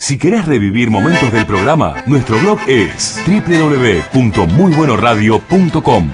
Si querés revivir momentos del programa, nuestro blog es www.muybuenoradio.com.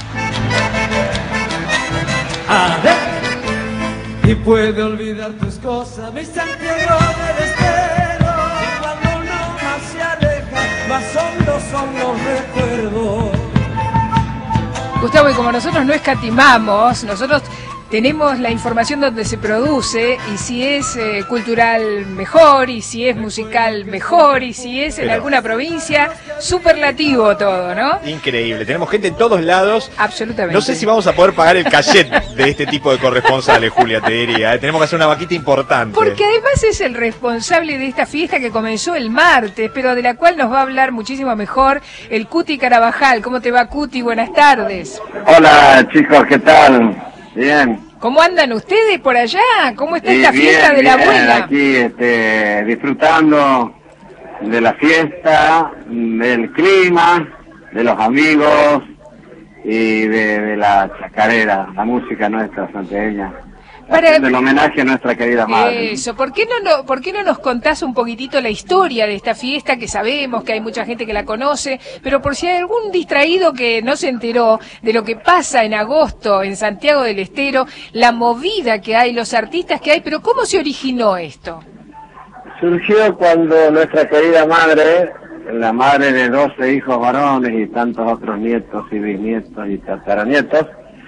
Y puede olvidar tus cosas, mi Santiago del Estero. Y cuando uno más se aleja, más hondos son los recuerdos. Gustavo, y como nosotros no escatimamos, nosotros tenemos la información donde se produce, y si es cultural mejor, y si es musical mejor, y si es en alguna provincia, superlativo todo, ¿no? Increíble, tenemos gente en todos lados. Absolutamente. No sé si vamos a poder pagar el cachet de este tipo de corresponsales, Julia, te diría. Tenemos que hacer una vaquita importante. Porque además es el responsable de esta fiesta que comenzó el martes, pero de la cual nos va a hablar muchísimo mejor el Cuti Carabajal. ¿Cómo te va, Cuti? Buenas tardes. Hola, chicos, ¿qué tal? Bien. ¿Cómo andan ustedes por allá? ¿Cómo está esta fiesta de la abuela? Aquí disfrutando de la fiesta, del clima, de los amigos y de la chacarera, la música nuestra santiagueña. Del homenaje a nuestra querida madre. Eso, ¿por qué no nos contás un poquitito la historia de esta fiesta, que sabemos que hay mucha gente que la conoce, pero por si hay algún distraído que no se enteró de lo que pasa en agosto en Santiago del Estero, la movida que hay, los artistas que hay, pero ¿cómo se originó esto? Surgió cuando nuestra querida madre, la madre de 12 hijos varones y tantos otros nietos y bisnietos y tataranietos,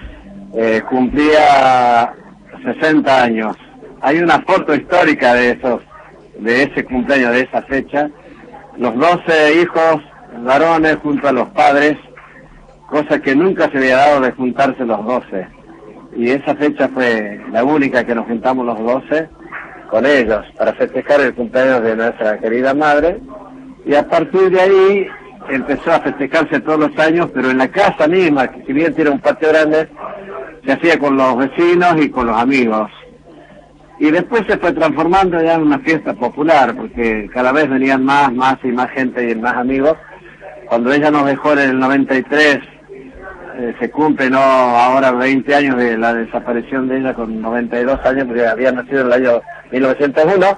cumplía 60 años. Hay una foto histórica de ese cumpleaños, de esa fecha. Los 12 hijos varones junto a los padres, cosa que nunca se había dado de juntarse los 12. Y esa fecha fue la única que nos juntamos los 12 con ellos para festejar el cumpleaños de nuestra querida madre. Y a partir de ahí empezó a festejarse todos los años, pero en la casa misma, que si bien tiene un patio grande, se hacía con los vecinos y con los amigos. Y después se fue transformando ya en una fiesta popular, porque cada vez venían más y más gente y más amigos. Cuando ella nos dejó en el 93, se cumple ahora 20 años de la desaparición de ella, con 92 años, porque había nacido en el año 1901,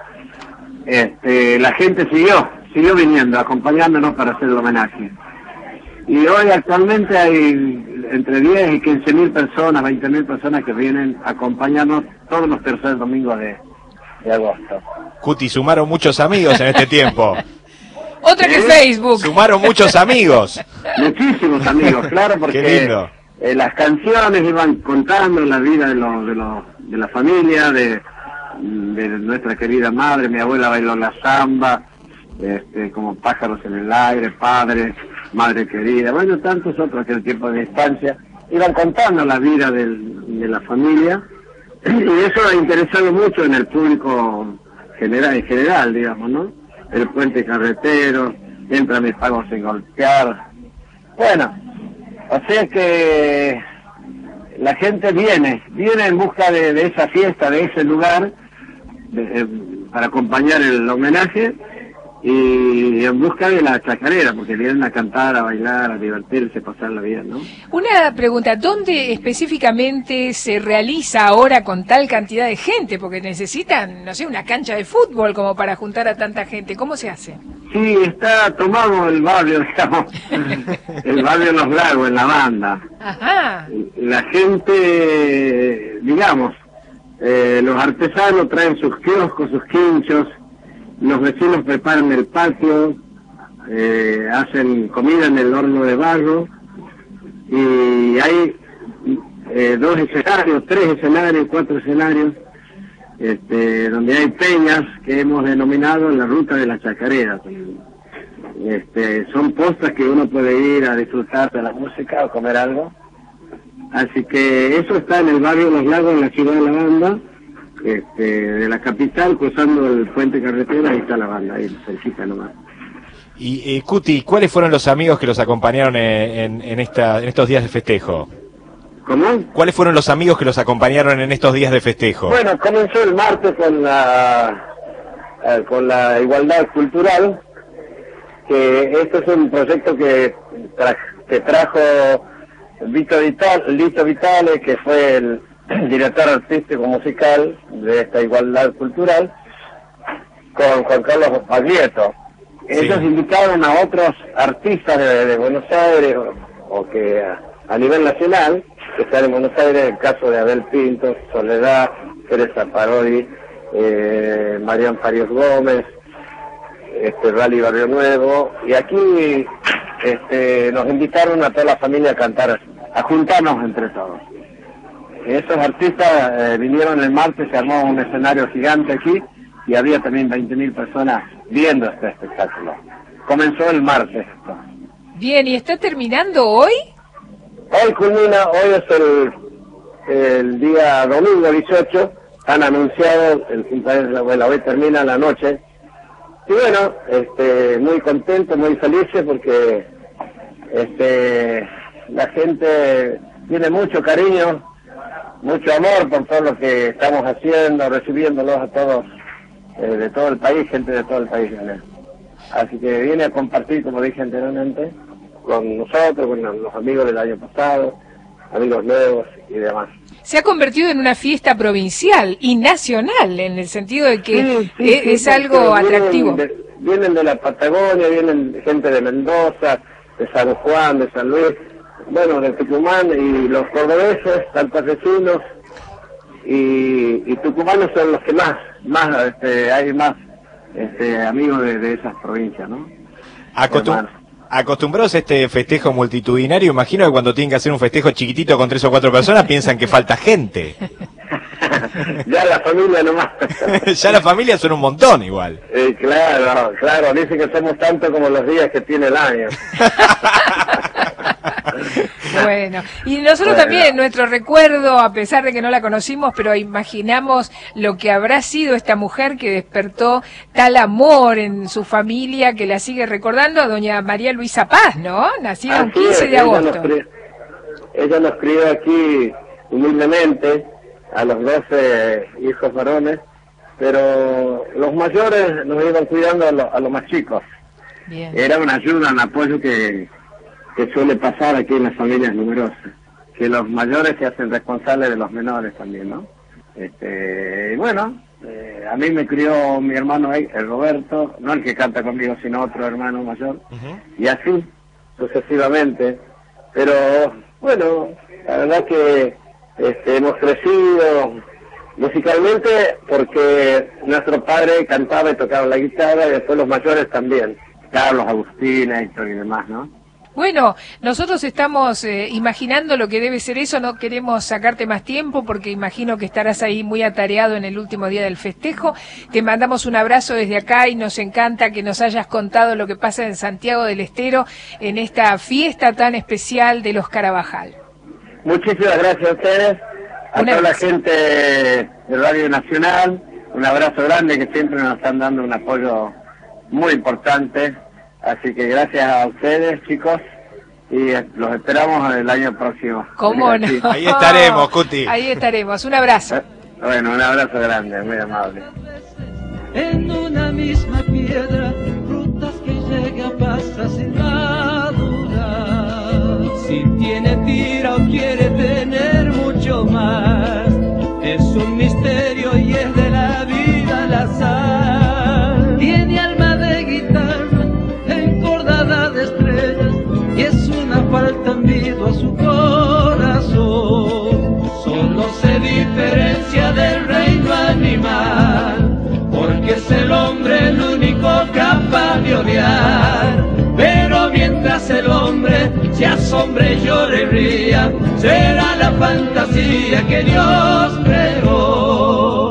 la gente siguió viniendo, acompañándonos para hacer el homenaje. Y hoy actualmente hay entre 10 y 15.000 personas, 20.000 personas que vienen a acompañarnos todos los terceros domingos de agosto. Cuti, sumaron muchos amigos en este tiempo. Otra que Facebook. Sumaron muchos amigos. Muchísimos amigos, claro, porque qué lindo. Las canciones iban contando la vida de la familia, de nuestra querida madre. Mi abuela bailó la samba, como Pájaros en el Aire, Padre, Madre Querida, bueno, tantos otros que el tiempo de distancia iban contando la vida de la familia, y eso ha interesado mucho en el público en general, digamos, ¿no? El puente carretero, entra mis pagos sin golpear. Bueno, o sea que la gente viene en busca de esa fiesta, de ese lugar, para acompañar el homenaje, y en busca de la chacarera, porque vienen a cantar, a bailar, a divertirse, a pasarla bien, ¿no? Una pregunta, ¿dónde específicamente se realiza ahora con tal cantidad de gente? Porque necesitan, no sé, una cancha de fútbol como para juntar a tanta gente. ¿Cómo se hace? Sí, está tomado el barrio, digamos, el barrio Los Lagos, en la banda. Ajá. La gente, digamos, los artesanos traen sus kioscos, sus quinchos, los vecinos preparan el patio, hacen comida en el horno de barro, y hay 2 escenarios, 3 escenarios, 4 escenarios, donde hay peñas que hemos denominado la ruta de la chacarera. Son postas que uno puede ir a disfrutar de la música o comer algo. Así que eso está en el barrio Los Lagos, en la ciudad de La Banda, de la capital, cruzando el puente carretera. Ahí está la banda, ahí cerquita nomás. Y Cuti, ¿cuáles fueron los amigos que los acompañaron en estos días de festejo? ¿Cómo? ¿Cuáles fueron los amigos que los acompañaron en estos días de festejo? Bueno, comenzó el martes con la igualdad cultural, que esto es un proyecto que trajo Lito Vitale, que fue el director artístico musical de esta igualdad cultural, con Juan Carlos Baglietto. Ellos invitaron a otros artistas de Buenos Aires, o que a nivel nacional, que están en Buenos Aires, el caso de Abel Pinto, Soledad, Teresa Parodi, Marian Farias Gómez, Rally Barrio Nuevo, y aquí nos invitaron a toda la familia a cantar, a juntarnos entre todos. Esos artistas vinieron el martes, se armó un escenario gigante aquí, y había también 20.000 personas viendo este espectáculo. Comenzó el martes esto. Bien, ¿y está terminando hoy? Hoy culmina, hoy es el día domingo 18, han anunciado el cumpleaños de la abuela, hoy termina la noche. Y bueno, muy contento, muy felices porque la gente tiene mucho cariño, mucho amor por todo lo que estamos haciendo, recibiéndolos a todos, de todo el país, gente de todo el país. ¿Vale? Así que viene a compartir, como dije anteriormente, con nosotros, con los amigos del año pasado, amigos nuevos y demás. Se ha convertido en una fiesta provincial y nacional, en el sentido de que es algo atractivo. Vienen de la Patagonia, vienen gente de Mendoza, de San Juan, de San Luis, bueno, de Tucumán, y los cordobeses, santafesinos y tucumanos son los que más hay más amigos de esas provincias, ¿no? Acostumbrados a este festejo multitudinario, imagino que cuando tienen que hacer un festejo chiquitito con 3 o 4 personas piensan que falta gente. Ya la familia nomás. Ya la familia son un montón igual. Claro, dicen que somos tanto como los días que tiene el año. Bueno, y nosotros también, nuestro recuerdo, a pesar de que no la conocimos, pero imaginamos lo que habrá sido esta mujer que despertó tal amor en su familia, que la sigue recordando, a doña María Luisa Paz, ¿no? Nacida el 15 de agosto. Ella nos crió aquí humildemente, a los 12 hijos varones, pero los mayores nos iban cuidando a los más chicos. Bien. Era una ayuda, un apoyo que suele pasar aquí en las familias numerosas, que los mayores se hacen responsables de los menores también, ¿no? Bueno, a mí me crió mi hermano el Roberto, no el que canta conmigo, sino otro hermano mayor, y así sucesivamente. Pero bueno, la verdad que hemos crecido musicalmente porque nuestro padre cantaba y tocaba la guitarra, y después los mayores también, Carlos, Agustín, Héctor y demás, ¿no? Bueno, nosotros estamos imaginando lo que debe ser eso, no queremos sacarte más tiempo porque imagino que estarás ahí muy atareado en el último día del festejo. Te mandamos un abrazo desde acá y nos encanta que nos hayas contado lo que pasa en Santiago del Estero en esta fiesta tan especial de los Carabajal. Muchísimas gracias a ustedes, a toda la gente de Radio Nacional, un abrazo grande que siempre nos están dando un apoyo muy importante. Así que gracias a ustedes, chicos, y los esperamos el año próximo. ¿Cómo no? Ahí estaremos, Cuti. Ahí estaremos. Un abrazo. Bueno, un abrazo grande, muy amable. En una misma piedra, frutas que llega pasa sin madurar. Si tiene tira o quiere tener mucho más, es un misterio y es de la vida al azar. Tiene alma de guitarra, encordada de estrellas, y es una falta envido a su corazón. Solo se diferencia del reino animal, porque es el hombre el único capaz de odiar. Pero mientras el hombre se asombre, llore y ría, será la fantasía que Dios creó.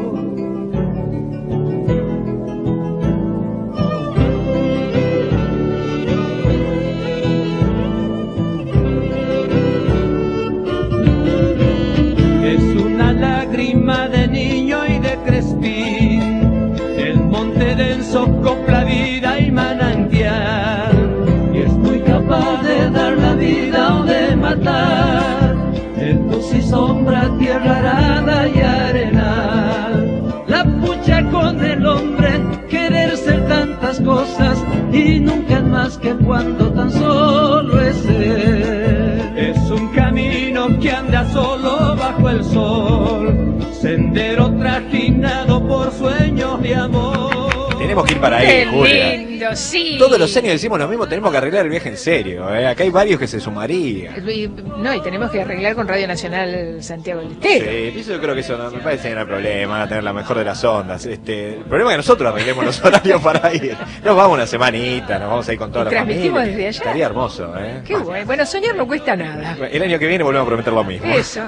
De niño y de crespín, el monte denso copla vida y manantial, y es muy capaz de dar la vida o de matar, en luz y sombra, tierra arada y arenal. La pucha con el hombre, querer ser tantas cosas y nunca es más que cuando tan solo es él. Es un camino que anda solo bajo el sol, sendero trajinado por sueños de amor. tenemos que ir para ahí, Qué Julia. lindo, sí. Todos los años decimos lo mismo, tenemos que arreglar el viaje en serio. Acá hay varios que se sumarían. No, y tenemos que arreglar con Radio Nacional Santiago del Estero. Sí, eso yo creo que eso no me parece que no hay problema, van a tener la mejor de las ondas. El problema es que nosotros arreglemos los horarios para ir. Nos vamos una semanita, nos vamos a ir con toda la familia. Transmitimos desde allá. Estaría hermoso, ¿eh? Qué bueno. Bueno, soñar no cuesta nada. El año que viene volvemos a prometer lo mismo. Eso.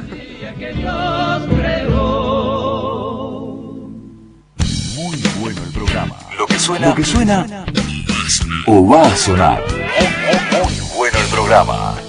Muy bueno el programa. Lo que suena o va a sonar. Muy bueno el programa.